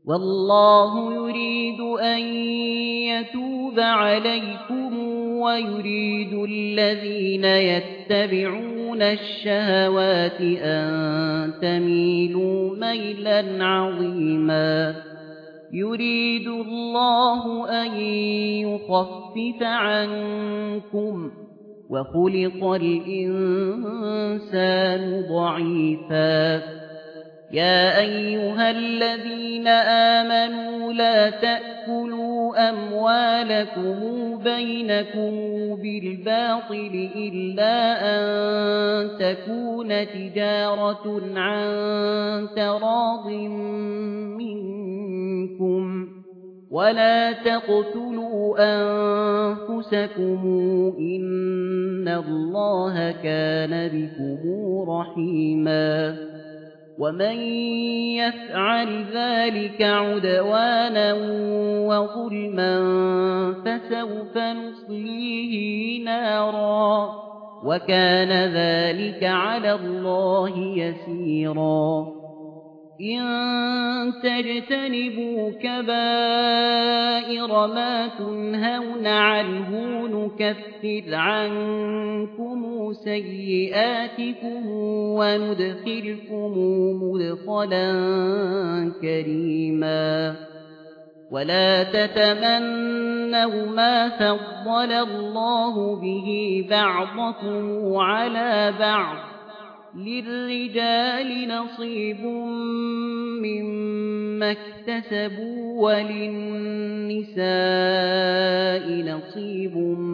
والله يريد أن يتوب عليكم ويريد الذين يتبعون الشهوات أن تميلوا ميلا عظيما يريد الله أن يخفف عنكم وخلق الإنسان ضعيفا يا أيها الذين آمنوا لا تأكلوا أموالكم بينكم بالباطل إلا أن تكون تجارة عن تراض منكم ولا تقتلوا أنفسكم إن الله كان بكم رحيما ومن يفعل ذلك عدوانا وظلما فسوف نصليه نارا وكان ذلك على الله يسيرا إن تجتنبوا كبائر ما تنهون عنه نكفر عنكم سيئاتكم وندخلكم مدخلا كريما ولا تتمنوا ما فضل الله به بعضكم على بعض للرجال نصيب مما اكتسبوا وللنساء نصيب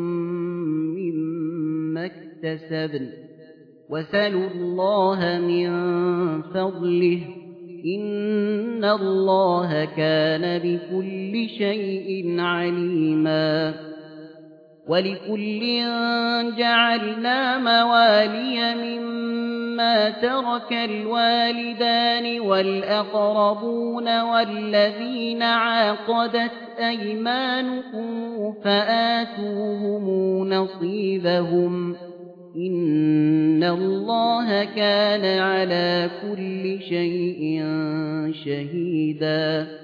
مما اكتسبن وسلوا الله من فضله إن الله كان بكل شيء عليما ولكل جعلنا موالي مما ترك الوالدان والأقربون والذين عاقدت أيمانكم فآتوهم نصيبهم إن الله كان على كل شيء شهيدا